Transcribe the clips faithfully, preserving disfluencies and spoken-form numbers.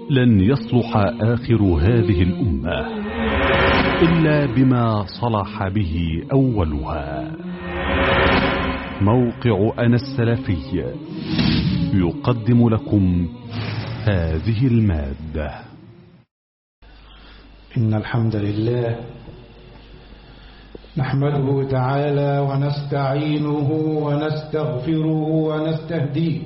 لن يصلح آخر هذه الأمة إلا بما صلح به أولها. موقع أنا السلفي يقدم لكم هذه المادة. إن الحمد لله نحمده تعالى ونستعينه ونستغفره ونستهديه،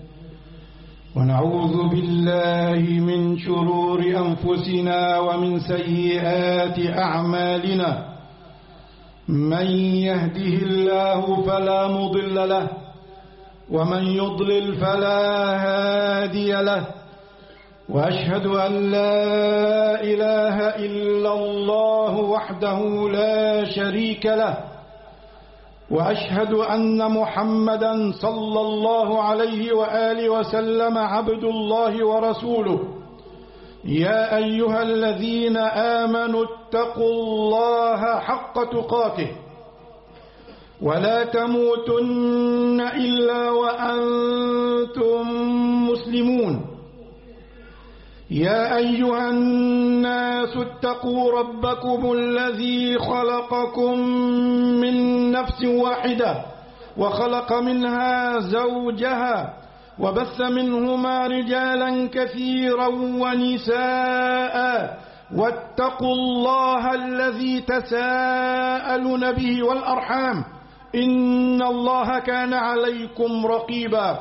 ونعوذ بالله من شرور أنفسنا ومن سيئات أعمالنا. من يهده الله فلا مضل له، ومن يضلل فلا هادي له، وأشهد أن لا إله إلا الله وحده لا شريك له، وأشهد أن محمدا صلى الله عليه وآله وسلم عبد الله ورسوله. يا أيها الذين آمنوا اتقوا الله حق تقاته ولا تموتن إلا وأنتم مسلمون. يا أيها الناس اتقوا ربكم الذي خلقكم من نفس واحدة وخلق منها زوجها وبث منهما رجالا كثيرا ونساء، واتقوا الله الذي تساءلون به والأرحام إن الله كان عليكم رقيبا.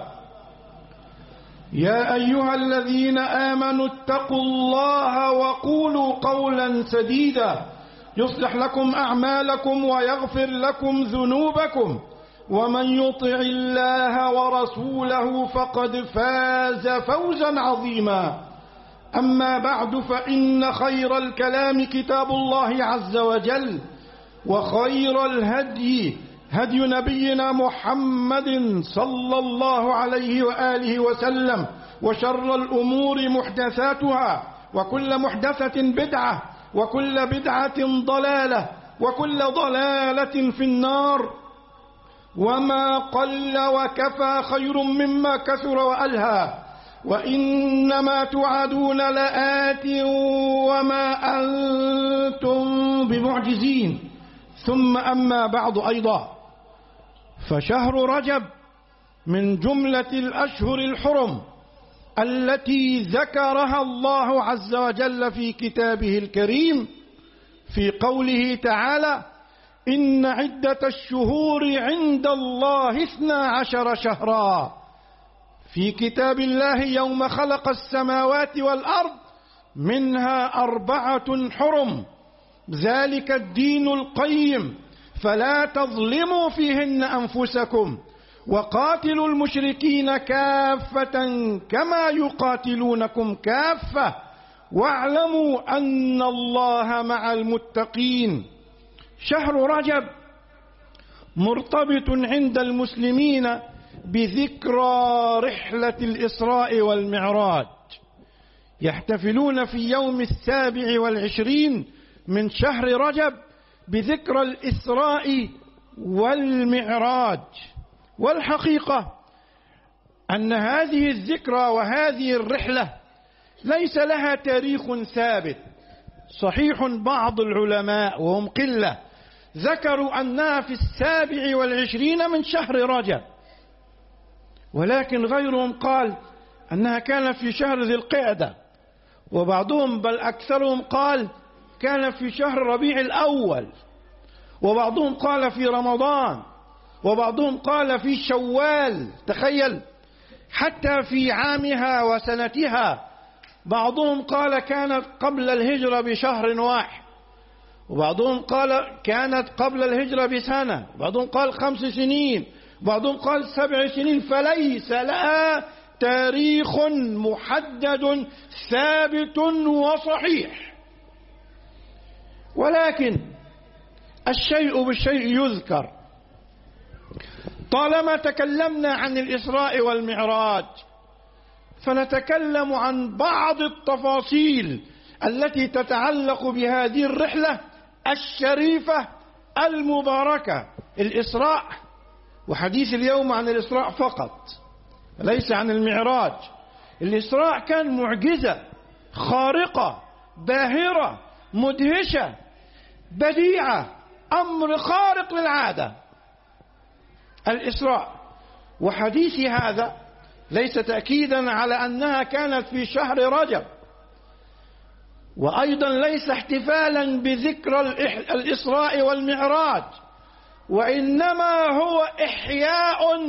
يا أيها الذين آمنوا اتقوا الله وقولوا قولا سديدا يصلح لكم أعمالكم ويغفر لكم ذنوبكم، ومن يطع الله ورسوله فقد فاز فوزا عظيما. أما بعد، فإن خير الكلام كتاب الله عز وجل، وخير الهدي هدي نبينا محمد صلى الله عليه وآله وسلم، وشر الأمور محدثاتها، وكل محدثة بدعة، وكل بدعة ضلالة، وكل ضلالة في النار. وما قل وكفى خير مما كثر وألهى، وإنما توعدون لآت وما أنتم بمعجزين. ثم أما بعد، أيضا فشهر رجب من جملة الأشهر الحرم التي ذكرها الله عز وجل في كتابه الكريم في قوله تعالى: إن عدة الشهور عند الله اثنا عشر شهرا في كتاب الله يوم خلق السماوات والأرض منها أربعة حرم ذلك الدين القيم فلا تظلموا فيهن أنفسكم وقاتلوا المشركين كافة كما يقاتلونكم كافة واعلموا أن الله مع المتقين. شهر رجب مرتبط عند المسلمين بذكرى رحلة الإسراء والمعراج، يحتفلون في يوم السابع والعشرين من شهر رجب بذكرى الإسراء والمعراج. والحقيقة أن هذه الذكرى وهذه الرحلة ليس لها تاريخ ثابت. صحيح بعض العلماء وهم قلة ذكروا أنها في السابع والعشرين من شهر رجب، ولكن غيرهم قال أنها كانت في شهر ذي القعدة، وبعضهم بل أكثرهم قال كان في شهر ربيع الأول، وبعضهم قال في رمضان، وبعضهم قال في شوال. تخيل، حتى في عامها وسنتها بعضهم قال كانت قبل الهجرة بشهر واحد، وبعضهم قال كانت قبل الهجرة بسنة، وبعضهم قال خمس سنين، وبعضهم قال سبع سنين. فليس لها تاريخ محدد ثابت وصحيح، ولكن الشيء بالشيء يذكر. طالما تكلمنا عن الإسراء والمعراج فنتكلم عن بعض التفاصيل التي تتعلق بهذه الرحلة الشريفة المباركة. الإسراء، وحديث اليوم عن الإسراء فقط ليس عن المعراج. الإسراء كان معجزة خارقة باهرة مدهشة بديعة، أمر خارق للعادة. الإسراء. وحديثي هذا ليس تأكيدا على أنها كانت في شهر رجب، وأيضا ليس احتفالا بذكرى الإسراء والمعراج، وإنما هو إحياء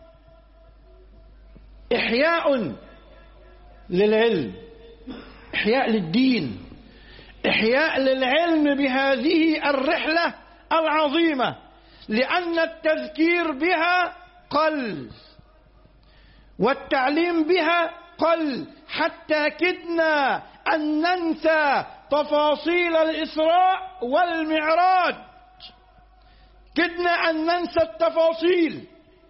إحياء للعلم، إحياء للدين، إحياء للعلم بهذه الرحلة العظيمة، لأن التذكير بها قل والتعليم بها قل، حتى كدنا أن ننسى تفاصيل الإسراء والمعراج، كدنا أن ننسى التفاصيل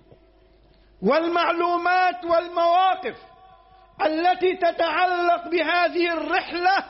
والمعلومات والمواقف التي تتعلق بهذه الرحلة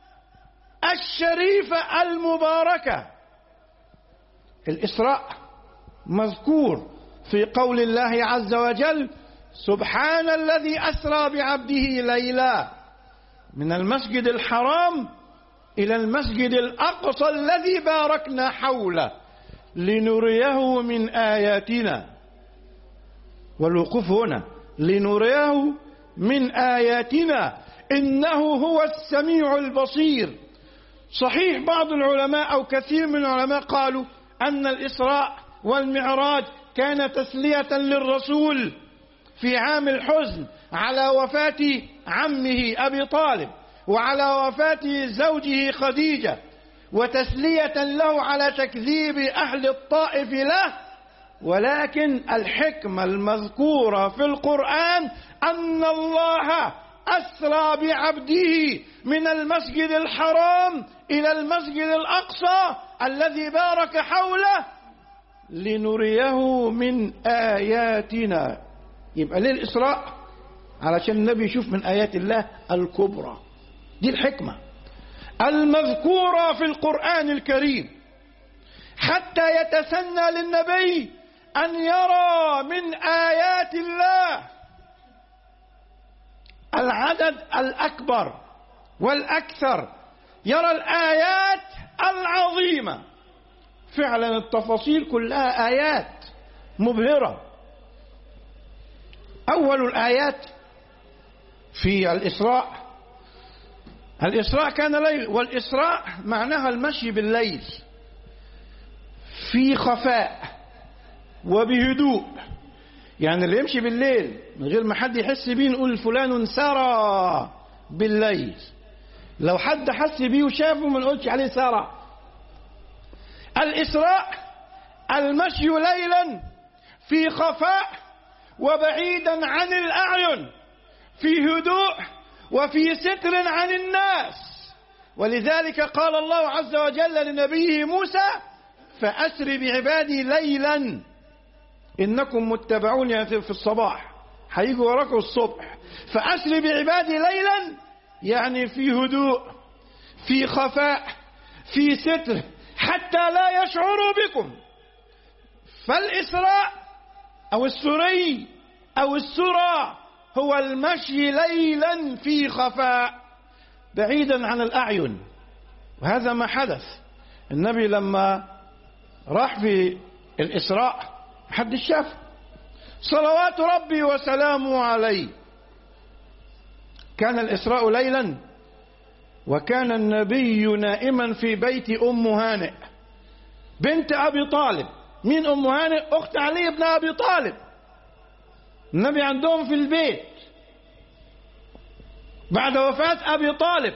الشريفة المباركة. الإسراء مذكور في قول الله عز وجل: سبحان الذي أسرى بعبده ليلا من المسجد الحرام إلى المسجد الأقصى الذي باركنا حوله لنريه من آياتنا. والوقوف هنا لنريه من آياتنا إنه هو السميع البصير. صحيح بعض العلماء أو كثير من العلماء قالوا أن الإسراء والمعراج كان تسلية للرسول في عام الحزن على وفاة عمه أبي طالب وعلى وفاة زوجه خديجة، وتسلية له على تكذيب أهل الطائف له. ولكن الحكمة المذكورة في القرآن أن الله أسرى بعبده من المسجد الحرام إلى المسجد الأقصى الذي بارك حوله لنريه من آياتنا. يبقى ليه الإسراء؟ علشان النبي يشوف من آيات الله الكبرى. دي الحكمة المذكورة في القرآن الكريم، حتى يتسنى للنبي أن يرى من آيات الله العدد الأكبر والأكثر، يرى الآيات العظيمة. فعلا التفاصيل كلها آيات مبهرة. أول الآيات في الإسراء، الإسراء كان ليل، والإسراء معناها المشي بالليل في خفاء وبهدوء. يعني اللي يمشي بالليل من غير ما حد يحس بيه نقول فلان سرى بالليل. لو حد حس بيه وشافه ما نقولش عليه سرى. الإسراء المشي ليلا في خفاء وبعيدا عن الأعين، في هدوء وفي ستر عن الناس. ولذلك قال الله عز وجل لنبيه موسى: فأسر بعبادي ليلا إنكم متبعون. يعني في الصباح هيجوا وراكم الصبح. فأسر بعبادي ليلا يعني في هدوء في خفاء في ستر حتى لا يشعروا بكم. فالإسراء أو السري أو السرى هو المشي ليلا في خفاء بعيدا عن الأعين. وهذا ما حدث. النبي لما راح في الإسراء محدش شاف، صلوات ربي وسلامه عليه. كان الإسراء ليلا، وكان النبي نائما في بيت أم هانئ بنت أبي طالب. مين أم هانئ؟ أخت علي بن أبي طالب. النبي عندهم في البيت بعد وفاة أبي طالب.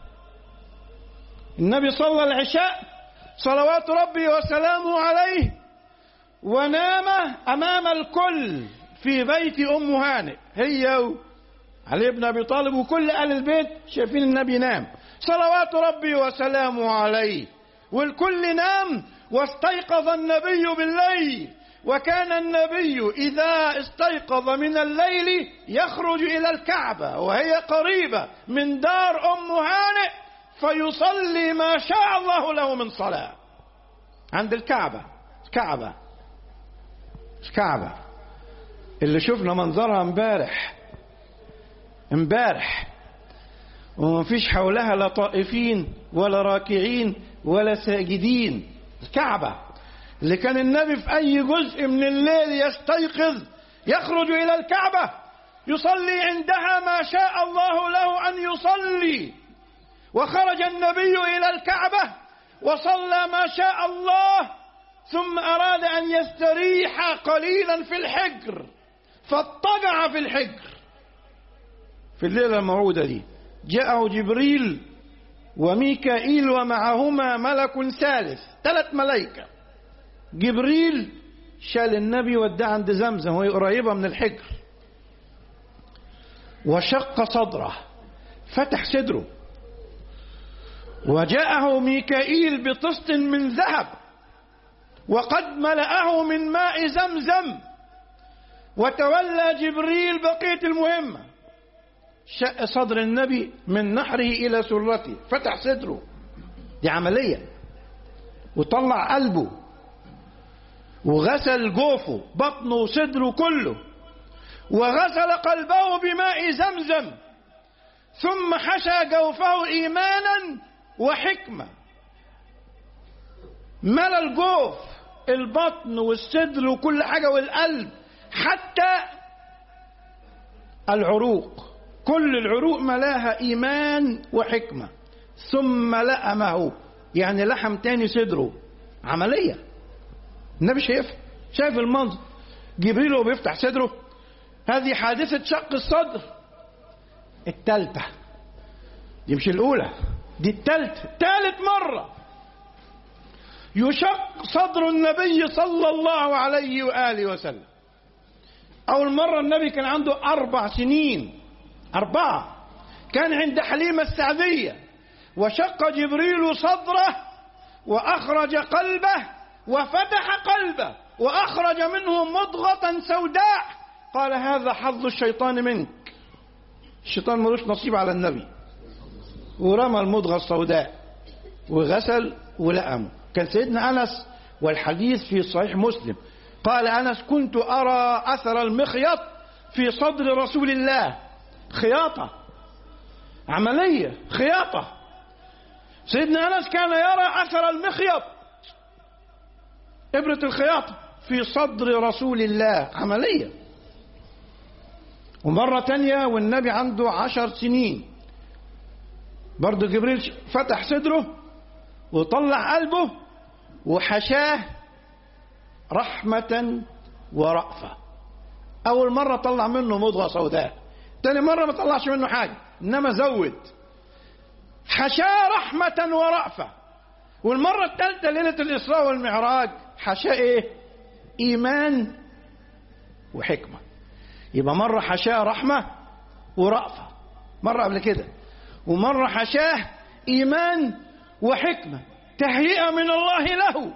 النبي صلى العشاء صلوات ربي وسلامه عليه ونام أمام الكل في بيت أم هانئ، هي علي بن أبي طالب وكل أهل البيت شايفين النبي نام صلوات ربي وسلامه عليه، والكل نام. واستيقظ النبي بالليل، وكان النبي إذا استيقظ من الليل يخرج إلى الكعبة وهي قريبة من دار أم هانئ فيصلي ما شاء الله له من صلاة عند الكعبة. الكعبة الكعبة اللي شفنا منظرها امبارح امبارح وما فيش حولها لا طائفين ولا راكعين ولا ساجدين. الكعبة اللي كان النبي في أي جزء من الليل يستيقظ يخرج إلى الكعبة يصلي عندها ما شاء الله له أن يصلي، وخرج النبي إلى الكعبة وصلى ما شاء الله، ثم أراد أن يستريح قليلا في الحجر فاضطجع في الحجر. في الليلة الموعودة دي جاءه جبريل وميكائيل ومعهما ملك ثالث، ثلاث ملائكة. جبريل شال النبي وداه عند زمزم وهي قريبة من الحجر، وشق صدره، فتح صدره، وجاءه ميكائيل بطست من ذهب وقد ملأه من ماء زمزم، وتولى جبريل بقية المهمة. شق صدر النبي من نحره إلى سرته، فتح صدره، دي عملية، وطلع قلبه وغسل جوفه بطنه وصدره كله، وغسل قلبه بماء زمزم، ثم حشى جوفه إيمانا وحكمة. ملى الجوف، البطن والصدر وكل حاجة والقلب، حتى العروق، كل العروق ملاها إيمان وحكمة. ثم لأمه، يعني لحم تاني صدره. عملية. النبي شايف شايف المنظر. جبريل وهو بيفتح صدره. هذه حادثة شق الصدر التالتة، دي مش الأولى، دي التالتة، تالت مرة يشق صدر النبي صلى الله عليه وآله وسلم. أول مرة النبي كان عنده أربع سنين، أربعة، كان عند حليمة السعدية، وشق جبريل صدره وأخرج قلبه وفتح قلبه وأخرج منه مضغة سوداء. قال هذا حظ الشيطان منك. الشيطان ملوش نصيب على النبي. ورمى المضغة السوداء وغسل ولأمه. كان سيدنا أنس، والحديث في صحيح مسلم، قال أنس كنت أرى أثر المخيط في صدر رسول الله. خياطة، عملية خياطة. سيدنا أنس كان يرى أثر المخيط، إبرة الخياطة في صدر رسول الله، عملية. ومرة تانية والنبي عنده عشر سنين برضو جبريل فتح صدره وطلع قلبه وحشاه رحمة ورأفة. أول مرة طلع منه مضغة سوداء، تاني مرة ما طلعش منه حاجة، إنما زود، حشاه رحمة ورأفة. والمرة الثالثة ليلة الإسراء والمعراج حشاه إيه؟ إيمان وحكمة. يبقى مرة حشاه رحمة ورأفة مرة قبل كده، ومرة حشاه إيمان وحكمة، تهيئة من الله له.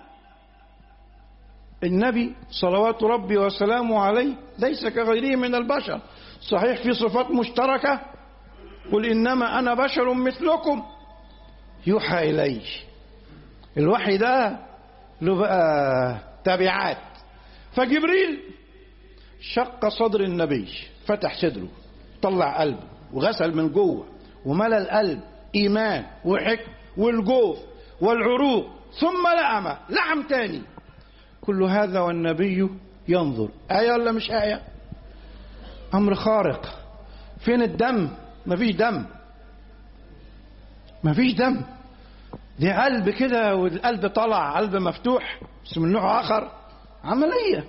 النبي صلوات ربي وسلامه عليه ليس كغيره من البشر، صحيح في صفات مشتركة، قل إنما أنا بشر مثلكم يوحى إلي. الوحي ده له بقى تبعات. فجبريل شق صدر النبي، فتح صدره، طلع قلبه وغسل من جوه وملى القلب إيمان وحكم والجوف والعروق، ثم لأم لحم تاني. كل هذا والنبي ينظر. آية ولا مش آية؟ أمر خارق. فين الدم؟ مفيش دم، مفيش دم. دي قلب كده، والقلب طلع قلب مفتوح بس من نوع آخر. عملية.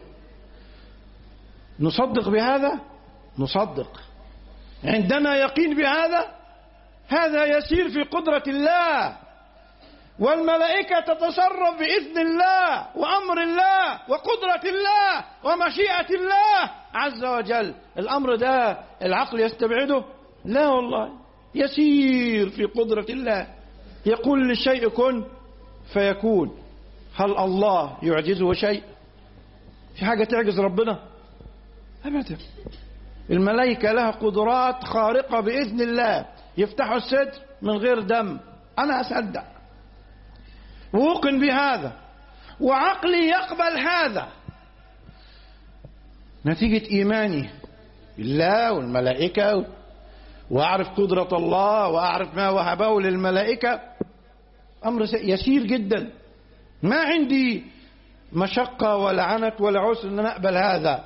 نصدق بهذا؟ نصدق. عندنا يقين بهذا؟ هذا يسير في قدرة الله، والملائكة تتصرف بإذن الله وأمر الله وقدرة الله ومشيئة الله عز وجل. الأمر ده العقل يستبعده؟ لا والله، يسير في قدرة الله. يقول للشيء كن فيكون. هل الله يعجزه شيء؟ في حاجة تعجز ربنا؟ أبدا. الملائكة لها قدرات خارقة بإذن الله. يفتحوا الصدر من غير دم، أنا أصدق وأوقن بهذا، وعقلي يقبل هذا نتيجة إيماني بالله والملائكة وأعرف قدرة الله وأعرف ما وهبه للملائكة، أمر يسير جدا، ما عندي مشقة ولا عنت ولا عسر أن أنا أقبل هذا.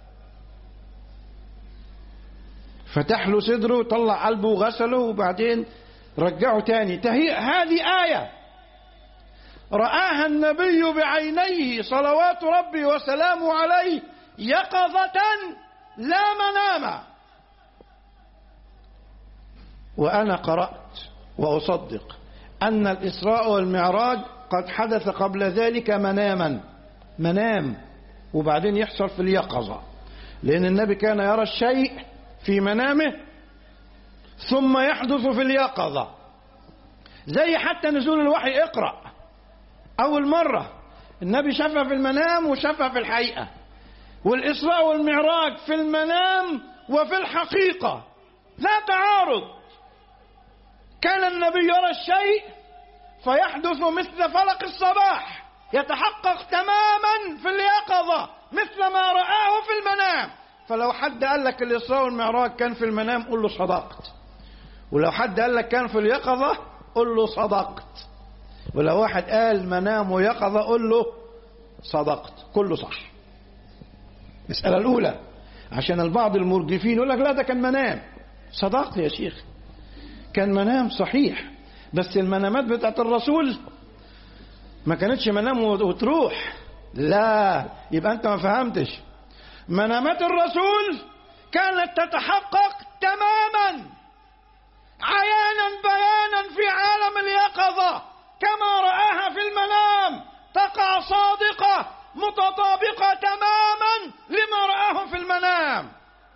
فتح له صدره وطلع قلبه وغسله وبعدين رجعه تاني. هذه آية رآها النبي بعينيه صلوات ربي وسلامه عليه يقظة لا مناما، وأنا قرأت وأصدق أن الإسراء والمعراج قد حدث قبل ذلك مناما، منام وبعدين يحصل في اليقظة، لأن النبي كان يرى الشيء في منامه ثم يحدث في اليقظة، زي حتى نزول الوحي اقرأ أول مرة النبي شافها في المنام وشافها في الحقيقة، والإسراء والمعراج في المنام وفي الحقيقة لا تعارض. كان النبي يرى الشيء فيحدث مثل فلق الصباح، يتحقق تماما في اليقظة مثل ما رآه في المنام. فلو حد قال لك الإسراء والمعراج كان في المنام قل له صدقت، ولو حد قال لك كان في اليقظة قل له صدقت، ولو واحد قال منام ويقظة قل له صدقت، كله صح. المسألة الأولى، عشان البعض المرجفين يقول لك لا ده كان منام، صدقت يا شيخ، كان منام صحيح، بس المنامات بتاعت الرسول ما كانتش منام وتروح، لا، يبقى أنت ما فهمتش. منامات الرسول كانت تتحقق تماما عيانا بيانا في عالم اليقظة كما رآها في المنام، تقع صادقة متطابقة تماما لما رآه في المنام.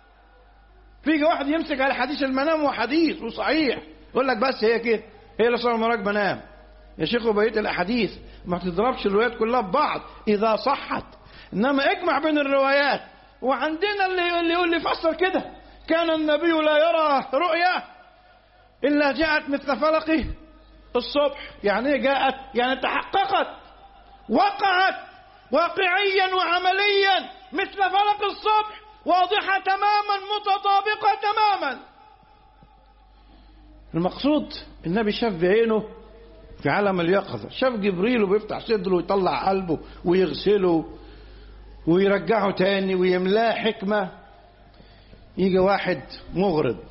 فيجي واحد يمسك على حديث المنام وحديث وصحيح يقول لك بس هي كده، هي الإسراء والمعراج منام. يا شيخ وبقية الأحاديث ما تضربش الروايات كلها ببعض إذا صحت، إنما اجمع بين الروايات. وعندنا اللي اللي يقول لي فسر كده، كان النبي لا يرى رؤيا إلا جاءت مثل فلق الصبح. يعني ايه جاءت؟ يعني تحققت، وقعت واقعيا وعمليا مثل فلق الصبح، واضحة تماما متطابقة تماما. المقصود النبي شاف بعينه في عالم اليقظة، شاف جبريل وبيفتح صدره ويطلع قلبه ويغسله ويرجعه تاني ويملاه حكمة. يجي واحد مغرض،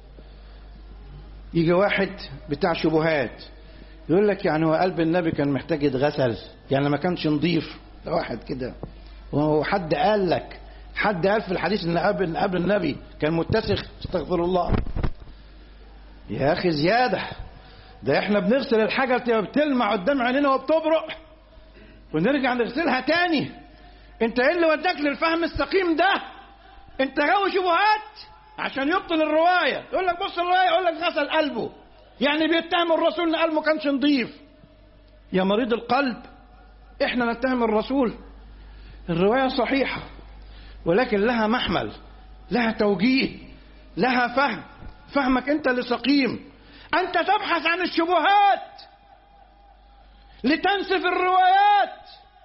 يجي واحد بتاع شبهات يقول لك يعني هو قلب النبي كان محتاج يتغسل؟ يعني ما كانش نضيف؟ ده واحد كده، وهو حد قال لك، حد قال في الحديث ان قبل قبل النبي كان متسخ؟ استغفر الله يا اخي، زياده. ده احنا بنغسل الحاجه بتلمع قدام عينينا وبتبرق ونرجع نغسلها تاني. انت ايه اللي وداك للفهم السقيم ده؟ انت غاوي شبهات عشان يبطل الروايه. يقول لك بص الروايه، يقول لك غسل قلبه، يعني بيتهم الرسول ان قلبه كانش نضيف. يا مريض القلب، احنا نتهم الرسول؟ الروايه صحيحه ولكن لها محمل، لها توجيه، لها فهم. فهمك انت اللي سقيم. انت تبحث عن الشبهات لتنسف الروايات.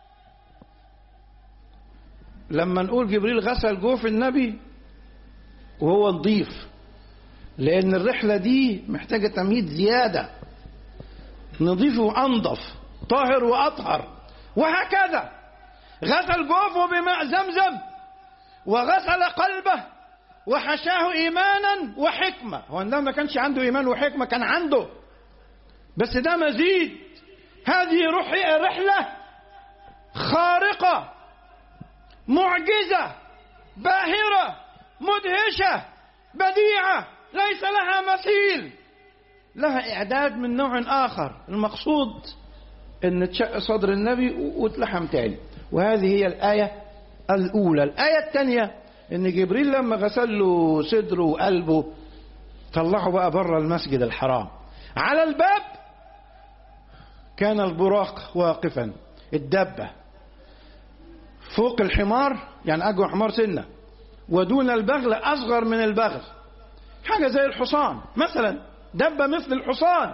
لما نقول جبريل غسل جوف النبي وهو نضيف، لان الرحلة دي محتاجة تمهيد زيادة، نضيف وانضف، طاهر واطهر، وهكذا. غسل جوفه بماء زمزم وغسل قلبه وحشاه ايمانا وحكمة. هو النبي ما كانش عنده ايمان وحكمة؟ كان عنده، بس ده مزيد. هذه رحلة خارقة معجزة باهرة مدهشة بديعة ليس لها مثيل، لها إعداد من نوع آخر. المقصود أن تشق صدر النبي وتلحم تاني. وهذه هي الآية الأولى. الآية الثانية أن جبريل لما غسل له صدره وقلبه طلعه بقى بره المسجد الحرام. على الباب كان البراق واقفا، الدبة فوق الحمار، يعني أقوى حمار سنة، ودون البغل أصغر من البغل، حاجة زي الحصان مثلا، دبة مثل الحصان،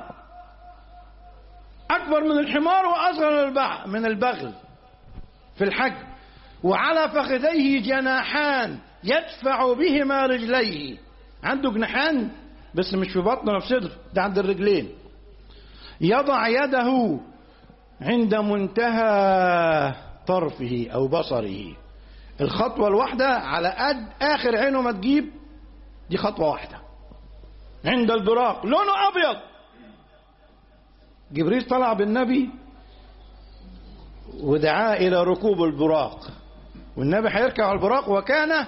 أكبر من الحمار وأصغر من البغل في الحجم. وعلى فخذيه جناحان يدفع بهما رجليه، عنده جناحان بس مش في بطنه ولا في صدره، ده عند الرجلين. يضع يده عند منتهى طرفه أو بصره. الخطوة الواحدة على قد آخر عينه ما تجيب، دي خطوة واحدة. عند البراق لونه أبيض. جبريل طلع بالنبي ودعاه إلى ركوب البراق، والنبي هيركب على البراق، وكان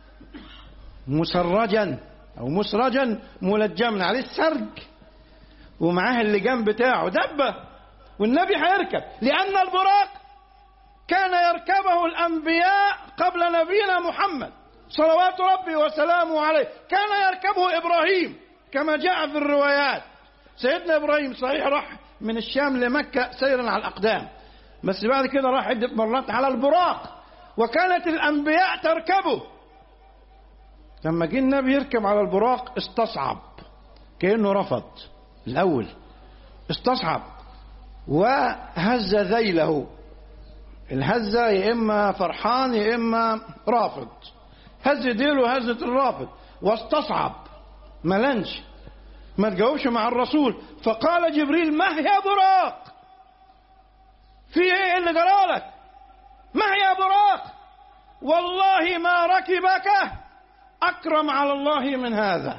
مسرجا أو مسرجا ملجما، عليه السرج ومعاه اللجام بتاعه دبة، والنبي هيركب، لأن البراق كان يركبه الأنبياء قبل نبينا محمد صلوات ربي وسلامه عليه. كان يركبه إبراهيم كما جاء في الروايات. سيدنا إبراهيم صحيح راح من الشام لمكة سيرا على الأقدام، بس بعد كده راح عدة مرات على البراق، وكانت الأنبياء تركبه. لما جه النبي يركب على البراق استصعب، كأنه رفض الأول، استصعب وهز ذيله. الهزة يا إما فرحان يا إما رافض، هز ديله هزة الرافض، واستصعب ما لنش، ما تجاوبش مع الرسول. فقال جبريل: ما يا براق، في ايه اللي جرالك؟ ما يا براق، والله ما ركبك أكرم على الله من هذا.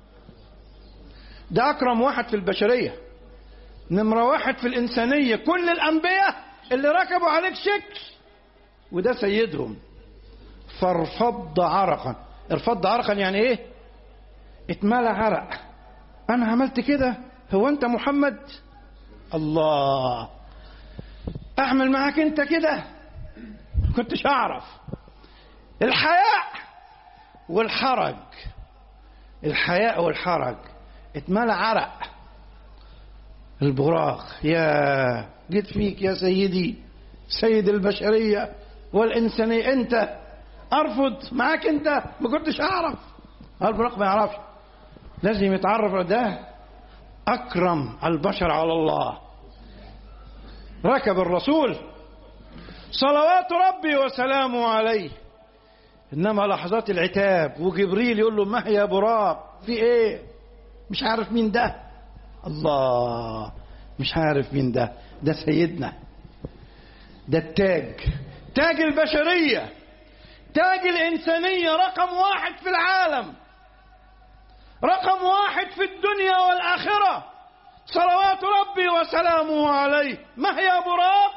ده أكرم واحد في البشرية، نمرة واحد في الإنسانية. كل الأنبياء اللي ركبوا عليك شكل، وده سيدهم. فارفض عرقا. ارفض عرقا يعني ايه؟ اتملى عرق. انا عملت كده، هو انت محمد؟ الله، اعمل معاك انت كده؟ كنتش اعرف. الحياء والحرج، الحياء والحرج، اتملى عرق البراق. يا جيت فيك يا سيدي، سيد البشرية والإنسانية، أنت أرفض معاك أنت؟ ما كنتش أعرف. البراق ما يعرفش، لازم يتعرف. ده أكرم البشر على الله. ركب الرسول صلوات ربي وسلامه عليه، إنما لحظات العتاب وجبريل يقول له: ما يا براق، في إيه؟ مش عارف مين ده. الله، مش عارف مين ده. ده سيدنا، ده التاج، تاج البشرية، تاج الإنسانية، رقم واحد في العالم، رقم واحد في الدنيا والآخرة، صلوات ربي وسلامه عليه. ما يا براق،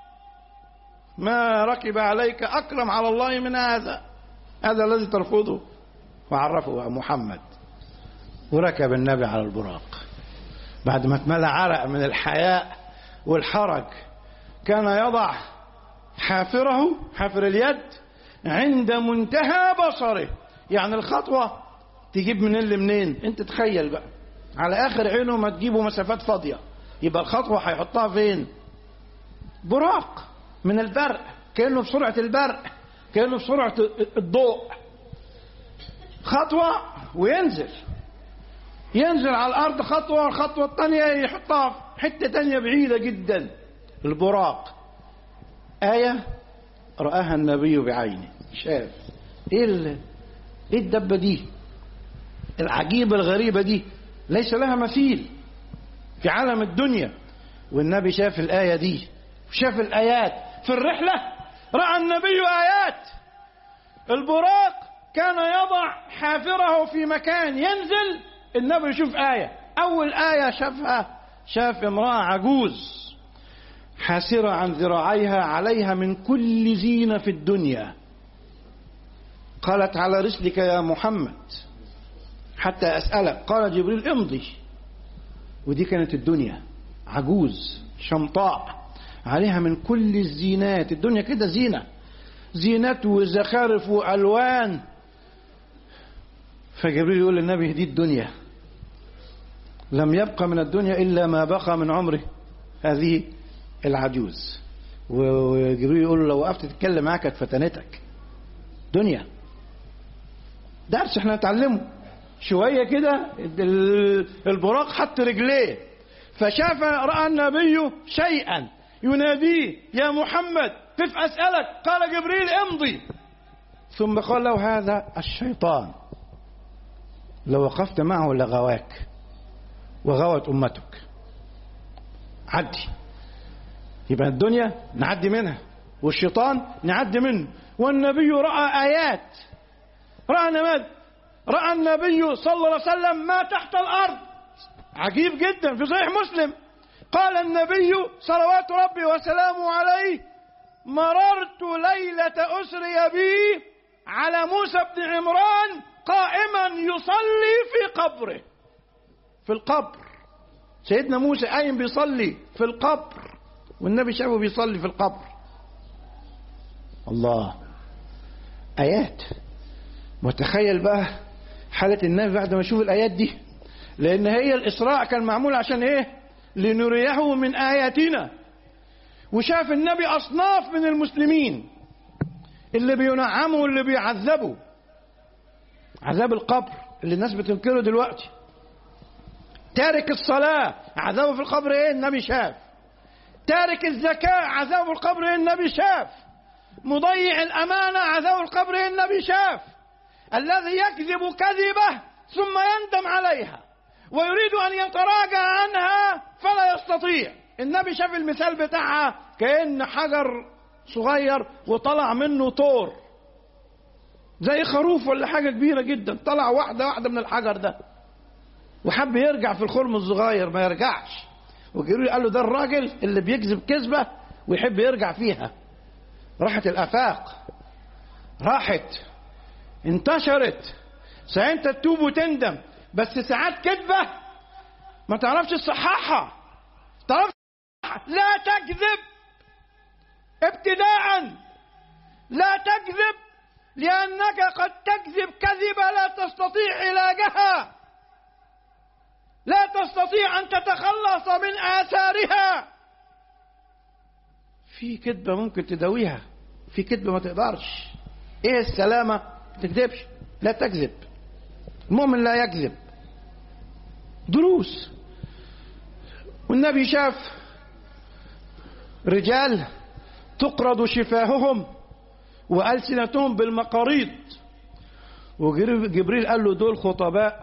ما ركب عليك أكرم على الله من هذا. هذا الذي ترفضه. وعرفه محمد، وركب النبي على البراق بعد ما اتملى عرق من الحياء والحرج. كان يضع حافره، حافر اليد، عند منتهى بصره. يعني الخطوة تجيب من اللي منين؟ انت تخيل بقى، على آخر عينه ما تجيبه مسافات فاضية، يبقى الخطوة هيحطها فين؟ براق من البرق، كأنه بسرعة البرق، كأنه بسرعة الضوء. خطوة وينزل، ينزل على الأرض خطوة، والخطوة الثانية يحطها في حتة تانية بعيدة جدا. البراق آية رآها النبي بعينه، شاف إيه إيه الدبة دي العجيبة الغريبة دي، ليس لها مثيل في عالم الدنيا. والنبي شاف الآية دي، شاف الآيات في الرحلة، رأى النبي آيات. البراق كان يضع حافره في مكان، ينزل النبي يشوف آية. أول آية شافها، شاف امرأة عجوز حاسرة عن ذراعيها، عليها من كل زينة في الدنيا. قالت: على رسلك يا محمد حتى أسألك. قال جبريل: امضي. ودي كانت الدنيا، عجوز شمطاء عليها من كل الزينات. الدنيا كده زينة، زينات وزخارف وألوان. فجبريل يقول للنبي: دي الدنيا، لم يبقى من الدنيا إلا ما بقى من عمره هذه العجوز. وجبريل يقول له: لو وقفت تتكلم معاك كانت فتنتك. دنيا درس احنا نتعلمه شوية كده. البراق حط رجليه فشاف، رأى النبي شيئا يناديه: يا محمد كيف أسألك؟ قال جبريل: امضي. ثم قال له: هذا الشيطان لو وقفت معه لغواك وغوت أمتك. عدي، يبقى الدنيا نعدي منها والشيطان نعدي منه. والنبي رأى آيات، رأى نماذج، رأى النبي صلى الله عليه وسلم ما تحت الأرض عجيب جدا. في صحيح مسلم قال النبي صلوات ربي وسلامه عليه: مررت ليلة أسري بي على موسى بن عمران قائما يصلي في قبره. في القبر سيدنا موسى قايم بيصلي في القبر، والنبي شافه بيصلي في القبر. الله، آيات. وتخيل بقى حالة النبي بعد ما يشوف الآيات دي، لأن هي الإسراء كان معمول عشان إيه؟ لنريه من آياتنا. وشاف النبي أصناف من المسلمين، اللي بينعموا واللي بيعذبوا، عذاب القبر اللي الناس بتنكره دلوقتي. تارك الصلاة عذابه في القبر إيه؟ النبي شاف. تارك الزكاة عذابه في القبر إيه؟ النبي شاف. مضيع الأمانة عذابه في القبر إيه؟ النبي شاف. الذي يكذب كذبة ثم يندم عليها ويريد أن يتراجع عنها فلا يستطيع، النبي شاف المثال بتاعها كأن حجر صغير وطلع منه طور زي خروف ولا حاجة كبيرة جدا، طلع واحدة واحدة من الحجر ده وحب يرجع في الخرم الصغير ما يرجعش. وجريل قال له ده الراجل اللي بيكذب كذبة ويحب يرجع فيها. راحت الآفاق، راحت انتشرت. ساعات انت تتوب وتندم، بس ساعات كذبة ما تعرفش تصححها. تعرف لا تكذب ابتداء، لا تكذب، لأنك قد تكذب كذبة لا تستطيع علاجها، لا تستطيع أن تتخلص من آثارها. في كذبة ممكن تداويها، في كذبة ما تقدرش. ايه السلامة؟ ما تكذبش، لا تكذب. المؤمن لا يكذب. دروس. والنبي شاف رجال تقرض شفاههم وألسنتهم بالمقاريض، وجبريل قال له دول خطباء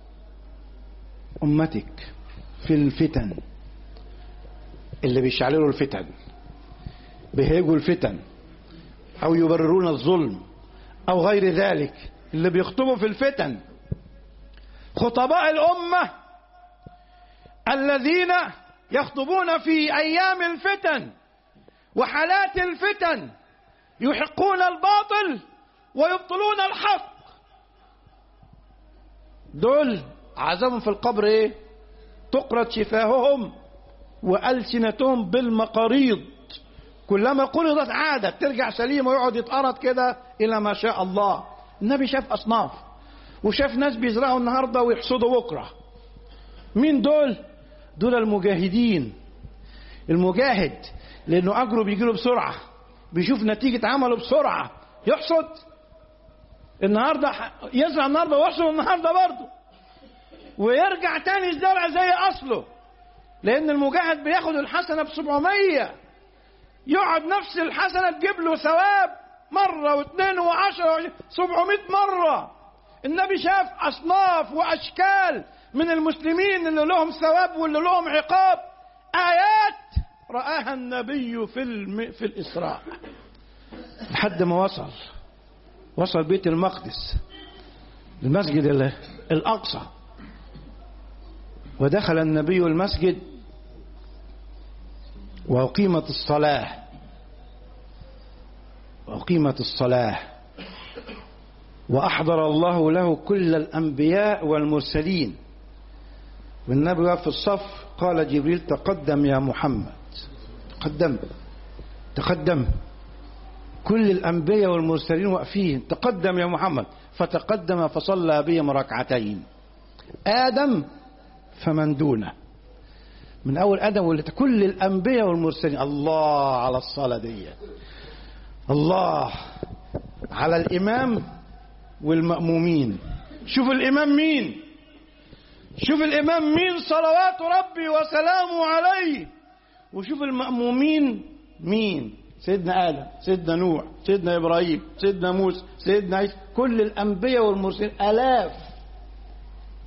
أمتك في الفتن، اللي بيشعلوا الفتن، بيهيجوا الفتن أو يبررون الظلم أو غير ذلك، اللي بيخطبوا في الفتن. خطباء الأمة الذين يخطبون في أيام الفتن وحالات الفتن، يحقون الباطل ويبطلون الحق. دول عذابهم في القبر ايه؟ تقرض شفاههم وألسنتهم بالمقاريض، كلما قرضت عادت ترجع سليمة ويقعد يتقرض كده إلى ما شاء الله. النبي شاف أصناف، وشاف ناس بيزرعوا النهاردة ويحصدوا بكرة. مين دول؟ دول المجاهدين. المجاهد لأنه أجره بيجيله بسرعة، بيشوف نتيجة عمله بسرعة، يحصد النهاردة، يزرع النهاردة ويحصد النهاردة برضه، ويرجع تاني الزرع زي أصله، لأن المجاهد بياخد الحسنة بسبعمية، يقعد نفس الحسنة تجيب له ثواب مرة واثنين وعشرة سبعمائة مرة. النبي شاف أصناف وأشكال من المسلمين اللي لهم ثواب واللي لهم عقاب. آيات رآها النبي في الم... في الإسراء لحد ما وصل وصل بيت المقدس، المسجد الأقصى. ودخل النبي المسجد وأقيمت الصلاة وأقيمت الصلاة وأحضر الله له كل الأنبياء والمرسلين. والنبي وقف في الصف، قال جبريل تقدم يا محمد. تقدم تقدم كل الأنبياء والمرسلين واقفين، تقدم يا محمد. فتقدم فصلى بهم ركعتين، آدم فمن دونه، من أول آدم واللي كل الأنبياء والمرسلين. الله على الصلاة دي، الله على الإمام والمأمومين. شوف الإمام مين، شوف الإمام مين صلوات ربي وسلامه عليه، وشوف المأمومين مين، سيدنا آدم، سيدنا نوح، سيدنا إبراهيم، سيدنا موسى، سيدنا عيسى، كل الأنبياء والمرسلين آلاف.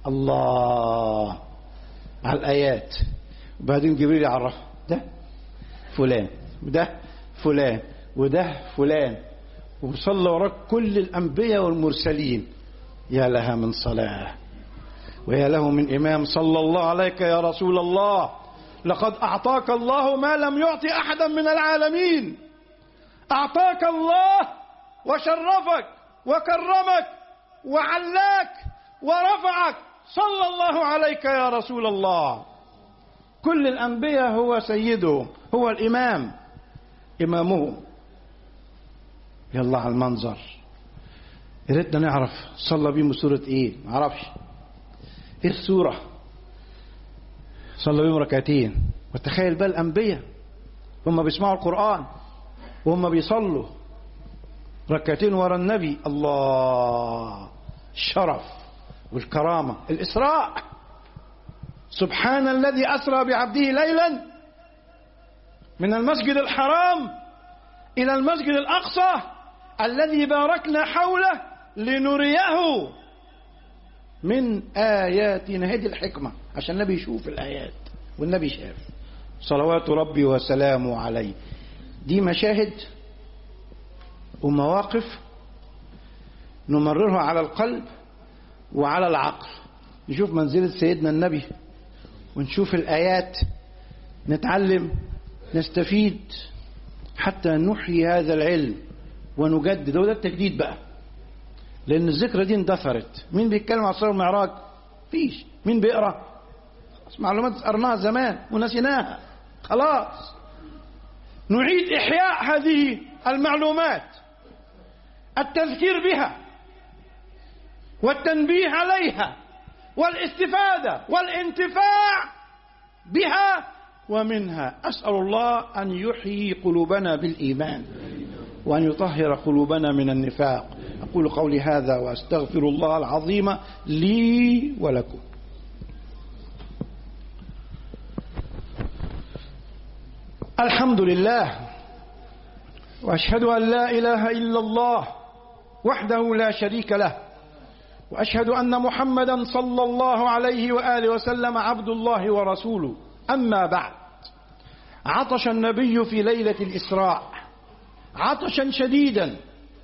الله على الآيات، وبعدين جبريل يعرف ده فلان وده فلان وده فلان، وصلى وراك كل الأنبياء والمرسلين. يا لها من صلاة ويا له من إمام. صلى الله عليك يا رسول الله، لقد أعطاك الله ما لم يعطي أحدا من العالمين. أعطاك الله وشرفك وكرمك وعلاك ورفعك، صلى الله عليك يا رسول الله. كل الأنبياء هو سيدهم، هو الإمام، إمامهم. يلا على المنظر، يا ريتنا نعرف صلى بيهم سورة إيه، ما عرفش إيه السورة، صلى بيهم ركعتين. وتخيل بقى الأنبياء هم بيسمعوا القرآن وهم بيصلوا ركعتين ورا النبي. الله، الشرف والكرامة. الإسراء، سبحان الذي أسرى بعبده ليلا من المسجد الحرام إلى المسجد الأقصى الذي باركنا حوله لنريه من آياتنا. هذه الحكمة عشان النبي يشوف الآيات، والنبي شاف، صلوات ربي وسلامه عليه. دي مشاهد ومواقف نمررها على القلب وعلى العقل. نشوف منزلة سيدنا النبي ونشوف الآيات، نتعلم، نستفيد، حتى نحيي هذا العلم ونجدد. وده التجديد بقى، لأن الذكرى دي اندثرت. مين بيتكلم عن الإسراء والمعراج؟ فيش. مين بيقرأ؟ معلومات قرناها زمان ونسيناها خلاص. نعيد إحياء هذه المعلومات، التذكير بها والتنبيه عليها والاستفادة والانتفاع بها ومنها. أسأل الله أن يحيي قلوبنا بالإيمان وأن يطهر قلوبنا من النفاق. أقول قولي هذا وأستغفر الله العظيم لي ولكم. الحمد لله، وأشهد أن لا إله إلا الله وحده لا شريك له، وأشهد أن محمدا صلى الله عليه وآله وسلم عبد الله ورسوله. أما بعد، عطش النبي في ليلة الإسراء عطشا شديدا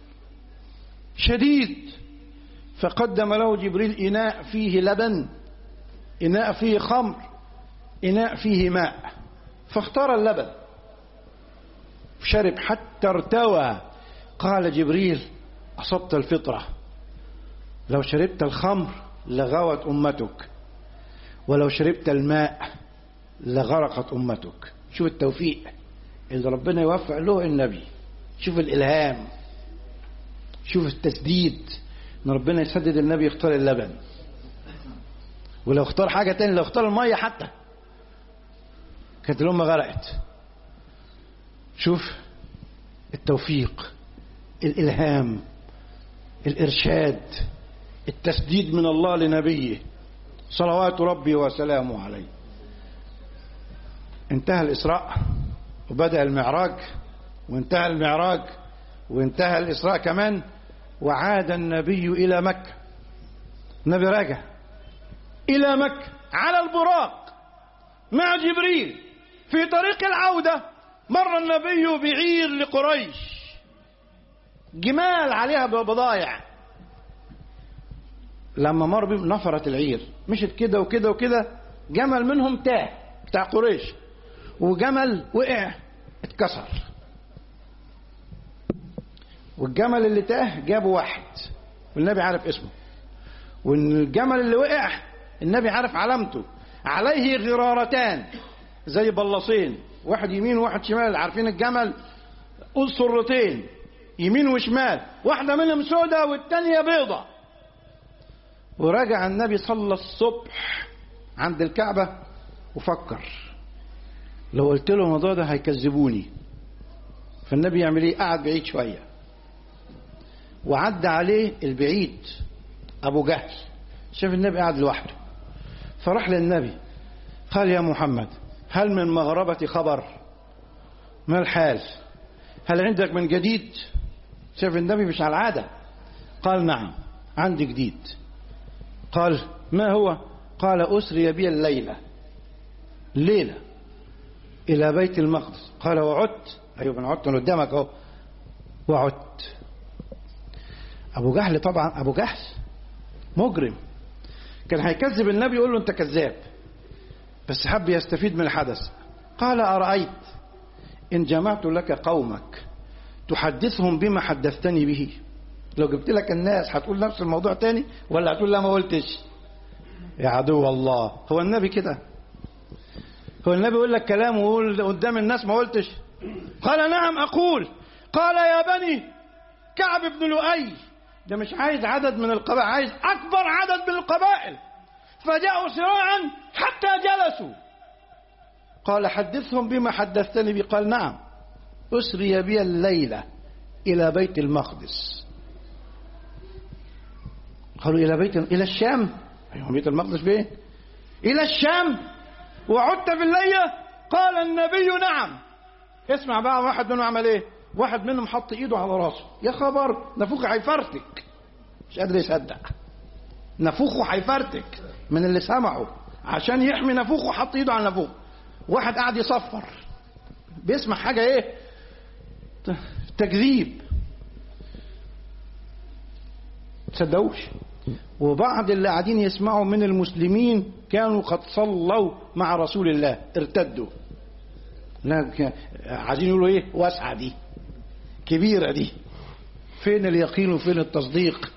شديد، فقدم له جبريل إناء فيه لبن، إناء فيه خمر، إناء فيه ماء، فاختار اللبن شرب حتى ارتوى. قال جبريل: أصبت الفطرة، لو شربت الخمر لغوت أمتك، ولو شربت الماء لغرقت أمتك. شوف التوفيق اللي ربنا يوفق له النبي، شوف الإلهام، شوف التسديد، ان ربنا يسدد النبي يختار اللبن، ولو اختار حاجة تانية، لو اختار المية حتى كانت الأمة غرقت. شوف التوفيق، الإلهام، الإرشاد، التسديد من الله لنبيه صلوات ربي وسلامه عليه. انتهى الإسراء وبدأ المعراج، وانتهى المعراج وانتهى الإسراء كمان، وعاد النبي إلى مكة. النبي راجع إلى مكة على البراق مع جبريل. في طريق العودة مر النبي بعير لقريش، جمال عليها بضايع. لما مر بهم نفرت العير، مشت كده وكده وكده، جمل منهم تاه بتاع قريش، وجمل وقع اتكسر، والجمل اللي تاه جابوا واحد والنبي عارف اسمه، والجمل اللي وقع النبي عارف علامته، عليه غرارتان زي بلصين، واحد يمين وواحد شمال. عارفين الجمل قول صرتين يمين وشمال، واحدة منهم سودة والتانية بيضة. ورجع النبي صلى الصبح عند الكعبة وفكر، لو قلت له الموضوع ده هيكذبوني. فالنبي يعمل ايه؟ قعد بعيد شوية، وعدى عليه البعيد أبو جهل، شاف النبي قاعد لوحده، فراح للنبي قال: يا محمد، هل من مغربة خبر؟ ما الحال؟ هل عندك من جديد؟ شاف النبي مش على العادة. قال: نعم عندي جديد. قال: ما هو؟ قال أسري بي الليلة الليلة إلى بيت المقدس. قال وعدت. أيوة أنا عدت، أنا قدامك أهو. وعدت. أبو جهل طبعا، أبو جهل مجرم، كان هيكذب النبي يقول له أنت كذاب، بس حب يستفيد من الحدث. قال أرأيت إن جمعت لك قومك تحدثهم بما حدثتني به، لو جبت لك الناس هتقول نفس الموضوع تاني ولا هتقول لا ما قلتش؟ يا عدو الله، هو النبي كده؟ هو النبي يقول لك كلام ويقول قدام الناس ما قلتش؟ قال نعم أقول. قال يا بني كعب بن لؤي، ده مش عايز عدد من القبائل، عايز أكبر عدد من القبائل، فجاءوا سراعا حتى جلسوا. قال حدثهم بما حدثتني به. قال نعم أسري بي الليلة إلى بيت المقدس. قالوا إلى بيت إلى الشام؟ أيوة بيت المقدس فين؟ إلى الشام وعدت في الليلة؟ قال النبي نعم. اسمع بقى، واحد منهم عمل ايه؟ واحد منهم حط ايده على راسه، يا خبر نفوخه هيفرتك، مش قادر يصدق، نفوخه هيفرتك من اللي سمعه، عشان يحمي نفوخه حط ايده على نفوخه. واحد قاعد يصفر بيسمع حاجه ايه؟ تكذيب، تصدقوش؟ وبعض اللي قاعدين يسمعوا من المسلمين كانوا قد صلوا مع رسول الله ارتدوا. لا عايزين يقولوا ايه؟ واسعه دي، كبيره دي، فين اليقين وفين التصديق؟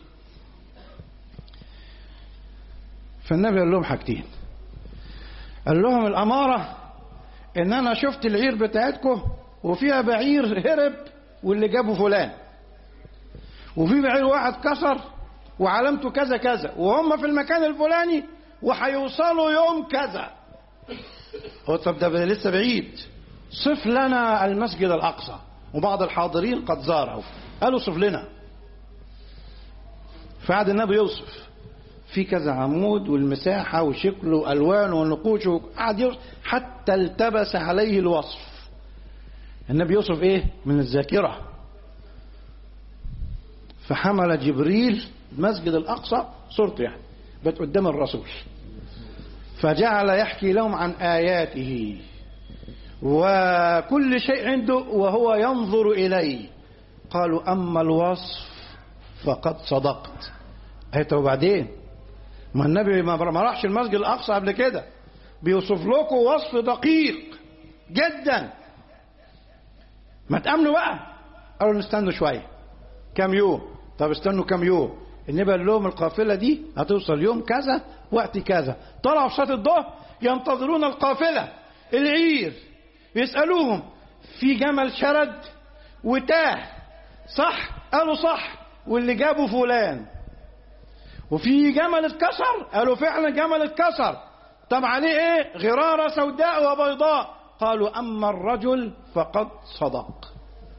فالنبي قال لهم حاجتين. قال لهم الاماره ان انا شفت العير بتاعتكم وفيها بعير هرب واللي جابه فلان، وفي بعير واحد كسر وعلامته كذا كذا، وهم في المكان الفلاني وهيوصلوا يوم كذا. هو طب ده لسه بعيد، صف لنا المسجد الأقصى، وبعض الحاضرين قد زاره، قالوا صف لنا. فقعد النبي يوصف في كذا عمود والمساحة وشكله وألوانه والنقوش، قعد يوصف حتى التبس عليه الوصف. النبي يوصف ايه؟ من الذاكرة. فحمل جبريل مسجد الأقصى صورته يعني بقت قدام الرسول، فجعل يحكي لهم عن آياته وكل شيء عنده وهو ينظر إليه. قالوا أما الوصف فقد صدقت. هيته وبعدين ما النبي ما راحش المسجد الأقصى قبل كده، بيوصف لكم وصف دقيق جدا، ما تأمنوا بقى. قالوا نستنوا شوية، كم يوم؟ طب استنوا كم يوم؟ النبي قال لهم القافلة دي هتوصل يوم كذا وقت كذا. طلعوا في صلاة الظهر ينتظرون القافلة، العير، يسألوهم في جمل شرد وتاه، صح؟ قالوا صح، واللي جابه فلان. وفي جمل اتكسر، قالوا فعلا جمل اتكسر، طب عليه ايه؟ غرارة سوداء وبيضاء. قالوا أما الرجل فقد صدق.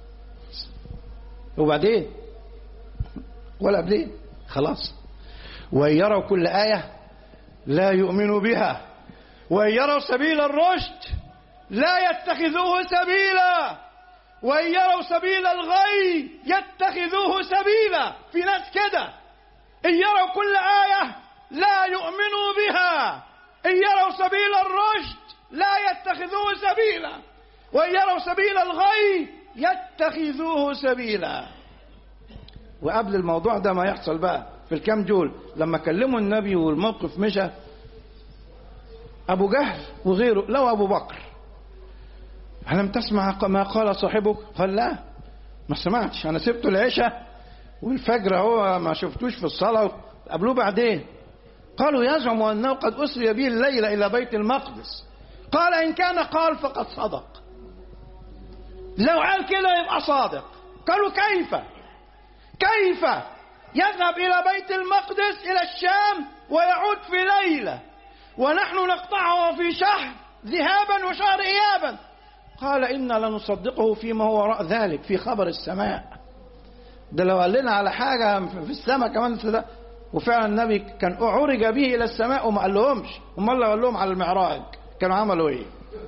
وبعدين ولا قبلين خلاص. وإن يروا كل آية لا يؤمنوا بها وإن يروا سبيل الرشد لا يتخذوه سبيلا وإن يروا سبيل الغي يتخذوه سبيلا. في ناس كده إن يروا كل آية لا يؤمنوا بها، إن يروا سبيل الرشد لا يتخذوه سبيلا وإن يروا سبيل الغي يتخذوه سبيلا. وقبل الموضوع ده ما يحصل بقى في الكام جول لما كلموا النبي والموقف مشى، أبو جهل وغيره لو أبو بكر ألم تسمع ما قال صاحبك؟ قال لا ما سمعتش، أنا سبته العشاء والفجر هو ما شفتوش في الصلاة، قبلوه بعدين. قالوا يزعم أنه قد أسري به الليلة إلى بيت المقدس. قال إن كان قال فقد صدق، لو قال كده يبقى صادق. قالوا كيف كيف يذهب إلى بيت المقدس إلى الشام ويعود في ليلة ونحن نقطعه في شهر ذهابا وشهر إيابا؟ قال إنا لنصدقه فيما هو وراء ذلك، في خبر السماء. ده لو قال لنا على حاجة في السماء كمان. وفعلا النبي كان أعرج به إلى السماء وما قال لهمش. أمال لو قال لهم على المعراج كانوا عملوا إيه؟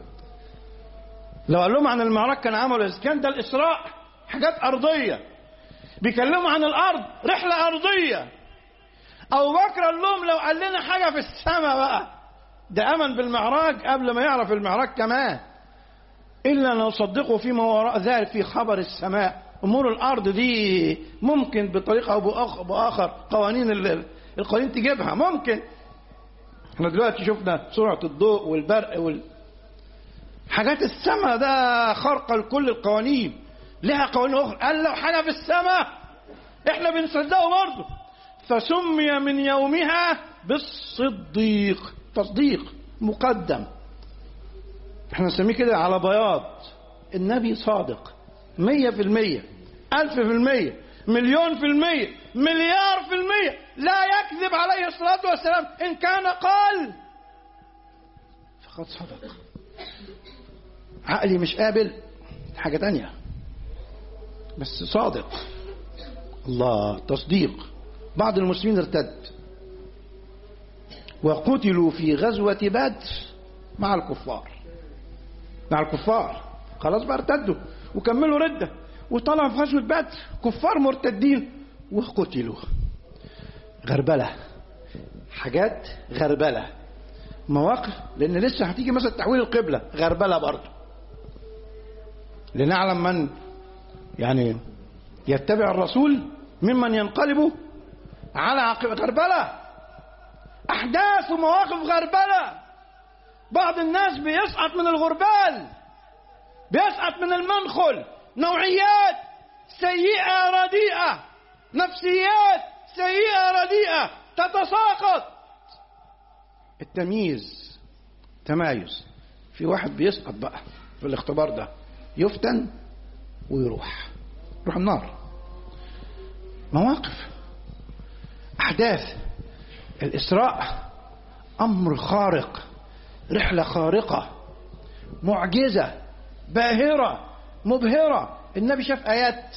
لو قال لهم عن المعراج كان عملوا إيه؟ كان ده الإسراء حاجات أرضية، بيكلموا عن الأرض رحلة أرضية. أبو بكر قال لهم لو قال لنا حاجة في السماء بقى، ده أمن بالمعراج قبل ما يعرف المعراج كمان، إلا نصدقه فيما وراء ذلك في خبر السماء. أمور الأرض دي ممكن بطريقة أو بآخر قوانين القوانين تجيبها، ممكن. احنا دلوقتي شفنا سرعة الضوء والبرق وال... حاجات السماء ده خارقة لكل القوانين، لها قوانين أخرى. قال لو حاجة في السماء احنا بنصدقه برضه، فسمي من يومها بالصديق، تصديق مقدم. احنا نسميه كده على بياض. النبي صادق مية في المية، ألف في المية، مليون في المية، مليار في المية، لا يكذب عليه الصلاة والسلام. إن كان قال فقد صدق. عقلي مش قابل حاجة تانية، بس صادق. الله، تصديق. بعض المسلمين ارتد وقتلوا في غزوة بدر مع الكفار، مع الكفار خلاص بقى ارتدوا وكملوا ردة، وطلعوا في غزوة بدر كفار مرتدين وقتلوا. غربلة، حاجات غربلة، مواقف. لأن لسه هتيجي مثلا تحويل القبلة، غربلة برضه، لنعلم من يعني يتبع الرسول ممن ينقلب على عقب. غربلة، أحداث ومواقف غربلة. بعض الناس بيسقط من الغربال، بيسقط من المنخل، نوعيات سيئة رديئة، نفسيات سيئة رديئة تتساقط. التمييز، تمايز. في واحد بيسقط بقى في الاختبار ده، يفتن ويروح يروح النار. مواقف، أحداث. الإسراء أمر خارق، رحلة خارقة، معجزة باهرة مبهرة. النبي شاف آيات.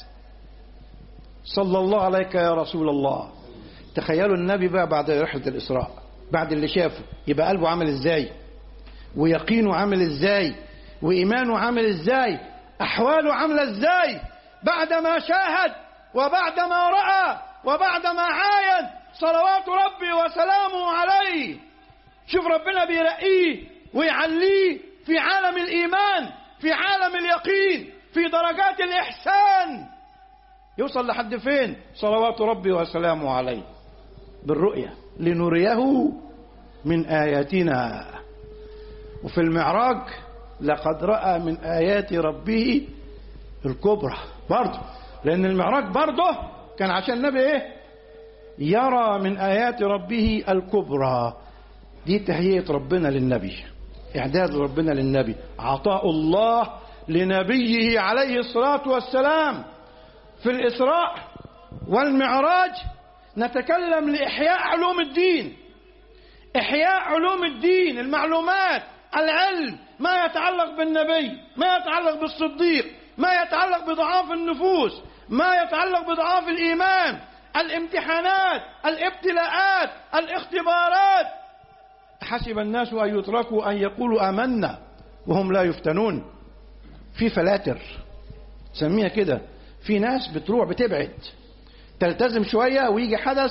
صلى الله عليك يا رسول الله. تخيلوا النبي بقى بعد رحلة الإسراء، بعد اللي شافه، يبقى قلبه عامل ازاي، ويقينه عامل ازاي، وإيمانه عامل ازاي، أحواله عاملة ازاي بعد ما شاهد وبعد ما رأى وبعد ما عاين صلوات ربي وسلامه عليه. شوف ربنا بيرقيه ويعليه في عالم الإيمان، في عالم اليقين، في درجات الإحسان. يوصل لحد فين؟ صلوات ربي وسلامه عليه. بالرؤية لنريه من آياتنا. وفي المعراج لقد رأى من آيات ربه الكبرى برضه، لأن المعراج برضه كان عشان النبي إيه؟ يرى من آيات ربه الكبرى. دي تهيئة ربنا للنبي، إعداد ربنا للنبي، عطاء الله لنبيه عليه الصلاة والسلام. في الإسراء والمعراج نتكلم لإحياء علوم الدين، إحياء علوم الدين، المعلومات، العلم، ما يتعلق بالنبي، ما يتعلق بالصديق، ما يتعلق بضعاف النفوس، ما يتعلق بضعاف الإيمان، الامتحانات، الابتلاءات، الاختبارات. حسب الناس أن يتركوا أن يقولوا آمنا وهم لا يفتنون. في فلاتر سميها كده، في ناس بتروح بتبعد، تلتزم شوية ويجي حدث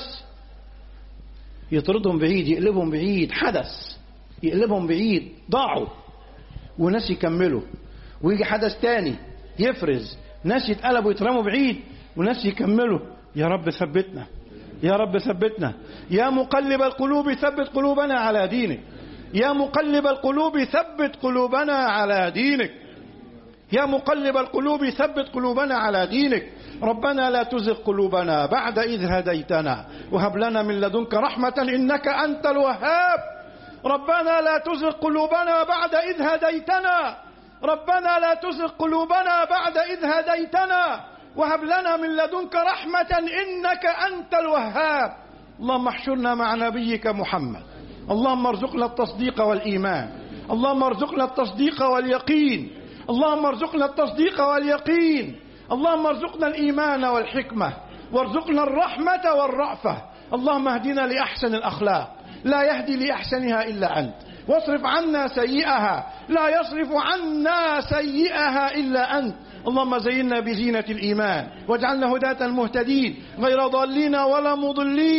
يطردهم بعيد، يقلبهم بعيد، حدث يقلبهم بعيد، ضاعوا، وناس يكملوا. ويجي حدث تاني يفرز، ناس يتقلبوا يترموا بعيد وناس يكملوا. يا رب ثبتنا، يا رب ثبتنا. يا مقلب القلوب ثبت قلوبنا على دينك، يا مقلب القلوب ثبت قلوبنا على دينك، يا مقلب القلوب ثبت قلوبنا على دينك. ربنا لا تزغ قلوبنا بعد إذ هديتنا وهب لنا من لدنك رحمة إنك أنت الوهاب. ربنا لا تزغ قلوبنا بعد إذ هديتنا، ربنا لا تزغ قلوبنا بعد إذ هديتنا وهب لنا من لدنك رحمة إنك أنت الوهاب. اللهم احشرنا مع نبيك محمد. اللهم ارزقنا التصديق والإيمان، اللهم ارزقنا التصديق واليقين، اللهم ارزقنا التصديق واليقين، اللهم ارزقنا الإيمان والحكمة، وارزقنا الرحمة والرأفة. اللهم اهدنا لأحسن الأخلاق، لا يهدي لأحسنها إلا أنت، واصرف عنا سيئها، لا يصرف عنا سيئها إلا أنت. اللهم زينا بزينة الإيمان واجعلنا هداة مهتدين غير ضالين ولا مضلين.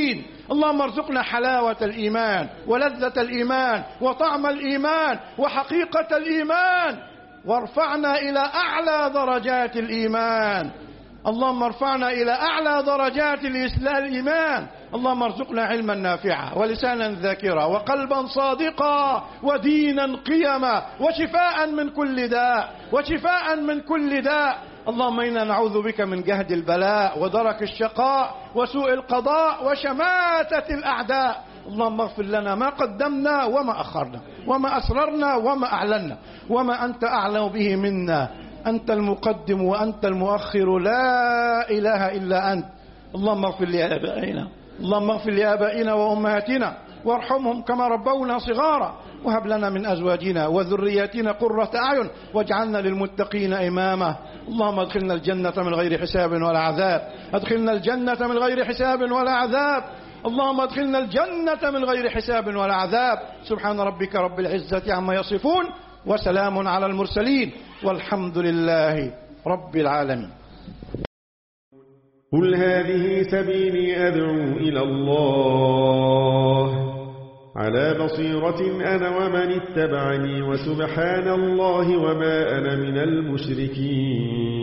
اللهم ارزقنا حلاوة الإيمان ولذة الإيمان وطعم الإيمان وحقيقة الإيمان، وارفعنا إلى أعلى درجات الإيمان. اللهم ارفعنا إلى أعلى درجات الإيمان. اللهم ارزقنا علما نافعا ولسانا ذاكرا وقلبا صادقا ودينا قيما وشفاء من كل داء وشفاء من كل داء. اللهم إنا نعوذ بك من جهد البلاء ودرك الشقاء وسوء القضاء وشماتة الأعداء. اللهم اغفر لنا ما قدمنا وما أخرنا وما أسررنا وما أعلنا وما أنت أعلم به منا. أنت المقدم وأنت المؤخر، لا إله إلا أنت. اللهم اغفر لآبائنا اللهم اغفر لآبائنا وأمهاتنا وارحمهم كما ربونا صغارا، وهب لنا من أزواجنا وذرياتنا قرة أعين واجعلنا للمتقين إماما. اللهم ادخلنا الجنة من غير حساب ولا عذاب ادخلنا الجنة من غير حساب ولا عذاب اللهم ادخلنا الجنة من غير حساب ولا عذاب. سبحان ربك رب العزة عما يصفون وسلام على المرسلين والحمد لله رب العالمين. قل هذه سبيلي أدعو إلى الله على بصيرة أنا ومن اتبعني، وسبحان الله وما أنا من المشركين.